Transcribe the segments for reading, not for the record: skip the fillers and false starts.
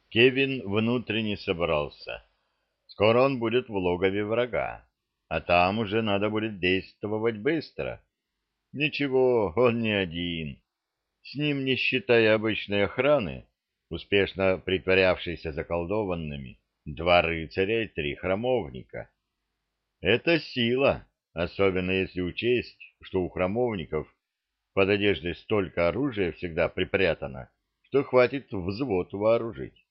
Кевин внутренне собрался. Скоро он будет в логове врага, а там уже надо будет действовать быстро. Ничего, он не один. С ним, не считая обычной охраны, успешно притворявшейся заколдованными, два рыцаря и три храмовника. Это сила, особенно если учесть, что у храмовников под одеждой столько оружия всегда припрятано, что хватит взвод вооружить.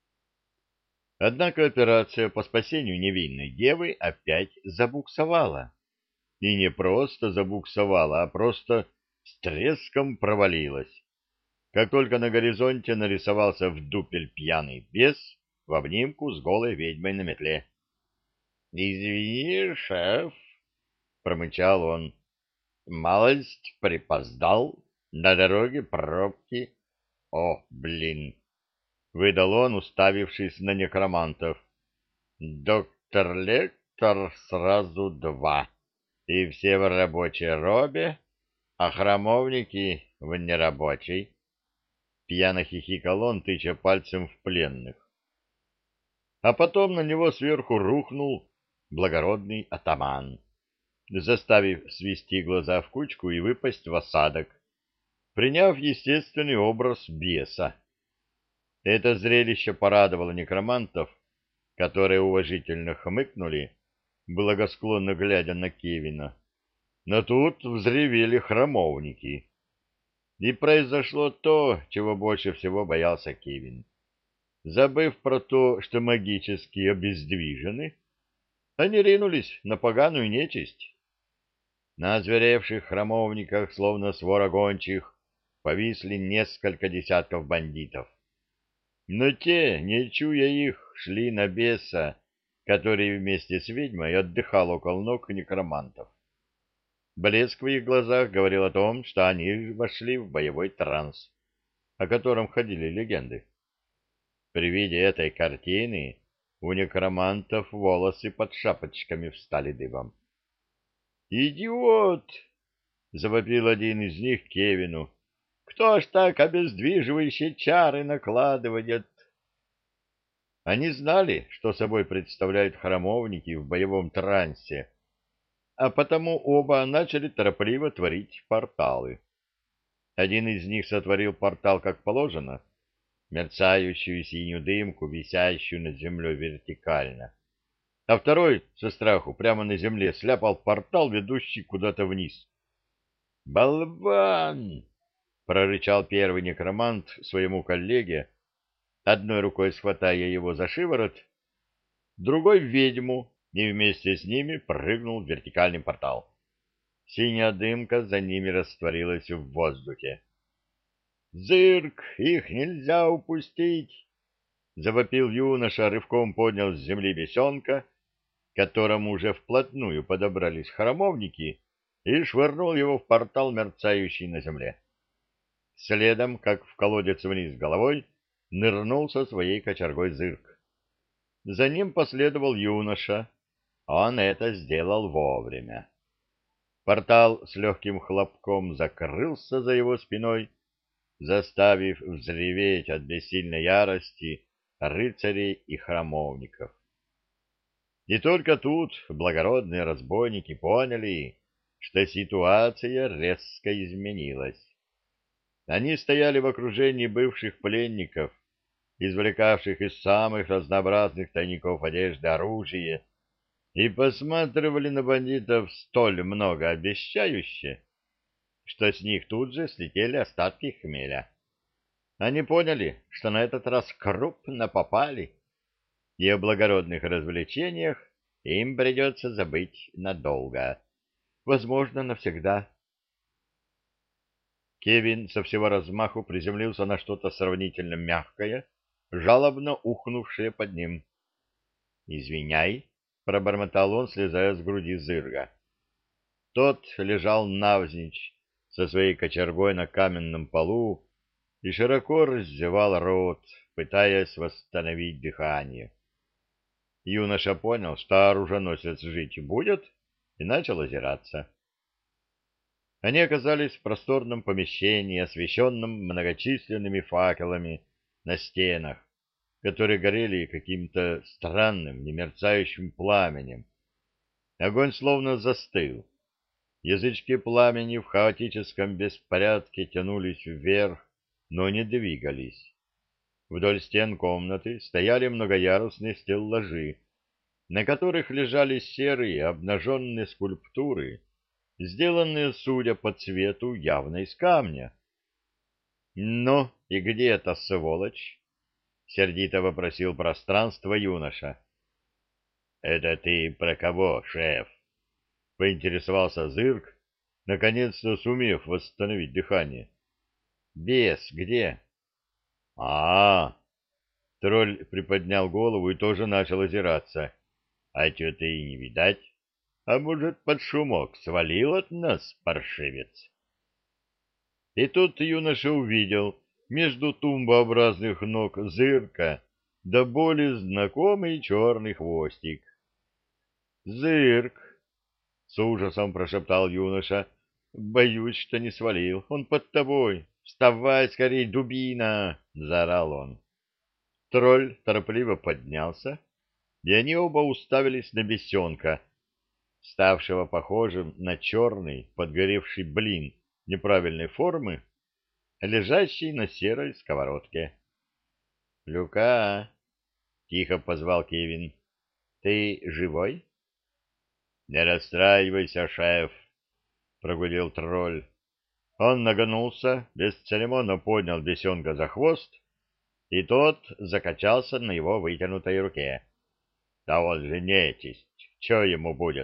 Однако операция по спасению невинной девы опять забуксовала. И не просто забуксовала, а просто с треском провалилась. Как только на горизонте нарисовался в дупель пьяный бес в обнимку с голой ведьмой на метле. — Извини, шеф, — промычал он, — малость припоздал, на дороге пробки. — О, блин! — выдал он, уставившись на некромантов. — Доктор Лектор сразу два, и все в рабочей робе, а храмовники в нерабочей. Пьяно хихикал он, тыча пальцем в пленных. А потом на него сверху рухнул благородный атаман, заставив свести глаза в кучку и выпасть в осадок, приняв естественный образ беса. Это зрелище порадовало некромантов, которые уважительно хмыкнули, благосклонно глядя на Кевина. Но тут взревели храмовники. И произошло то, чего больше всего боялся Кевин. Забыв про то, что магически обездвижены, они ринулись на поганую нечисть. На озверевших храмовниках, словно свора гончих, повисли несколько десятков бандитов. Но те, не чуя их, шли на беса, который вместе с ведьмой отдыхал около ног некромантов. Блеск в их глазах говорил о том, что они вошли в боевой транс, о котором ходили легенды. При виде этой картины у некромантов волосы под шапочками встали дыбом. «Идиот!» — завопил один из них Кевину. «Кто ж так обездвиживающие чары накладывает?» Они знали, что собой представляют храмовники в боевом трансе, а потому оба начали торопливо творить порталы. Один из них сотворил портал как положено, мерцающую синюю дымку, висящую над землей вертикально, а второй, со страху, прямо на земле сляпал портал, ведущий куда-то вниз. «Болван!» — прорычал первый некромант своему коллеге, одной рукой схватая его за шиворот, другой — в ведьму, и вместе с ними прыгнул в вертикальный портал. Синяя дымка за ними растворилась в воздухе. «Зырк! Их нельзя упустить!» — завопил юноша, рывком поднял с земли бесенка, к которому уже вплотную подобрались храмовники, и швырнул его в портал, мерцающий на земле. Следом, как в колодец вниз головой, нырнул со своей кочергой Зырк. За ним последовал юноша. Он это сделал вовремя. Портал с легким хлопком закрылся за его спиной, заставив взреветь от бессильной ярости рыцарей и храмовников. И только тут благородные разбойники поняли, что ситуация резко изменилась. Они стояли в окружении бывших пленников, извлекавших из самых разнообразных тайников одежды оружие, и посматривали на бандитов столь многообещающе, что с них тут же слетели остатки хмеля. Они поняли, что на этот раз крупно попали, и о благородных развлечениях им придется забыть надолго, возможно, навсегда. Кевин со всего размаху приземлился на что-то сравнительно мягкое, жалобно ухнувшее под ним. «Извиняй», — пробормотал он, слезая с груди Зырга. Тот лежал навзничь со своей кочергой на каменном полу и широко раздевал рот, пытаясь восстановить дыхание. Юноша понял, что оруженосец жить будет, и начал озираться. Они оказались в просторном помещении, освещенном многочисленными факелами на стенах, которые горели каким-то странным, немерцающим пламенем. Огонь словно застыл. Язычки пламени в хаотическом беспорядке тянулись вверх, но не двигались. Вдоль стен комнаты стояли многоярусные стеллажи, на которых лежали серые обнаженные скульптуры, сделанные, судя по цвету, явно из камня. — Ну, и где эта сволочь? — сердито вопросил пространство юноша. — Это ты про кого, шеф? — поинтересовался Зырк, наконец-то сумев восстановить дыхание. — Бес где? — А-а-а! Тролль приподнял голову и тоже начал озираться. — А чё-то и не видать. А может, под шумок свалил от нас, паршивец? И тут юноша увидел между тумбообразных ног Зырка до боли знакомый черный хвостик. «Зырк!» — с ужасом прошептал юноша. «Боюсь, что не свалил. Он под тобой. Вставай скорей, дубина!» — заорал он. Тролль торопливо поднялся, и они оба уставились на бесенка, ставшего похожим на черный подгоревший блин неправильной формы, лежащий на серой сковородке. «Люка!» — тихо позвал Кевин. «Ты живой?» «Не расстраивайся, шеф!» — прогудел тролль. Он нагнулся, бесцеремонно поднял бесенка за хвост, и тот закачался на его вытянутой руке. «Да он же нечисть! Че ему будет?»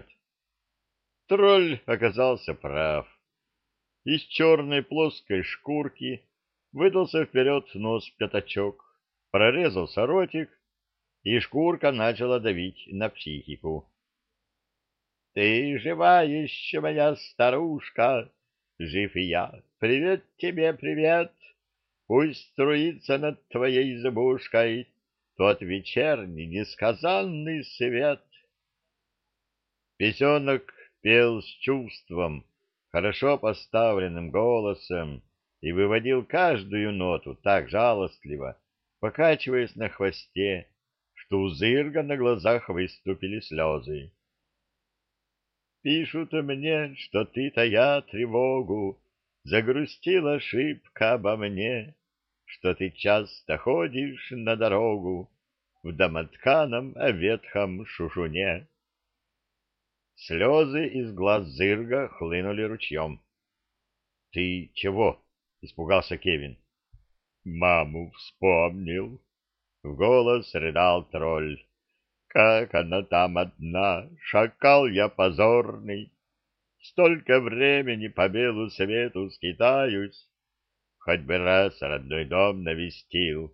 Тролль оказался прав. Из черной плоской шкурки выдался вперед нос-пятачок, прорезался ротик, и шкурка начала давить на психику. — Ты жива еще, моя старушка? Жив и я. Привет тебе, привет. Пусть струится над твоей избушкой тот вечерний несказанный свет. Песенок пел с чувством, хорошо поставленным голосом, и выводил каждую ноту так жалостливо, покачиваясь на хвосте, что у Зырга на глазах выступили слезы. «Пишут мне, что ты, тая тревогу, загрустила шибко обо мне, что ты часто ходишь на дорогу в домотканом ветхом шушуне». Слезы из глаз Зырга хлынули ручьем. — Ты чего? — испугался Кевин. — Маму вспомнил. В голос рыдал тролль. Как она там одна, шакал я позорный. Столько времени по белу свету скитаюсь, хоть бы раз родной дом навестил.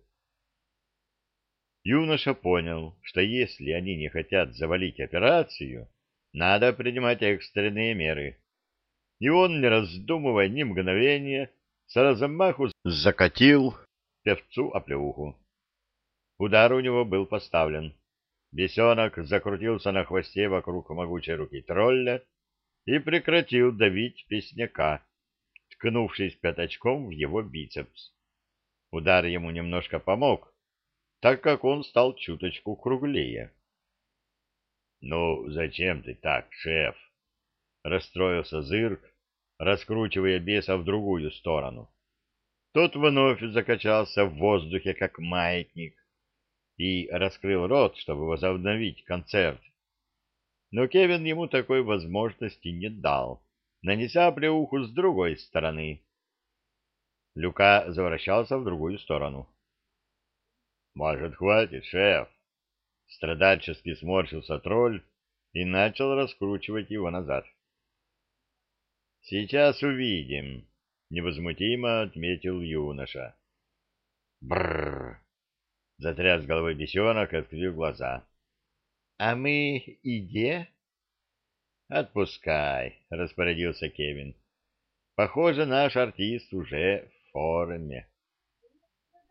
Юноша понял, что если они не хотят завалить операцию, надо принимать экстренные меры. И он, не раздумывая ни мгновения, с размаху закатил певцу оплеуху. Удар у него был поставлен. Бесенок закрутился на хвосте вокруг могучей руки тролля и прекратил давить песняка, ткнувшись пятачком в его бицепс. Удар ему немножко помог, так как он стал чуточку круглее. — Ну, зачем ты так, шеф? — расстроился Зырк, раскручивая беса в другую сторону. Тот вновь закачался в воздухе, как маятник, и раскрыл рот, чтобы возобновить концерт. Но Кевин ему такой возможности не дал, нанеся оплеуху с другой стороны. Люка завращался в другую сторону. — Может, хватит, шеф? Страдальчески сморщился тролль и начал раскручивать его назад. — Сейчас увидим, — невозмутимо отметил юноша. — Бррр! — затряс головой бесенок и открыл глаза. — А мы иде? — Отпускай, — распорядился Кевин. — Похоже, наш артист уже в форме.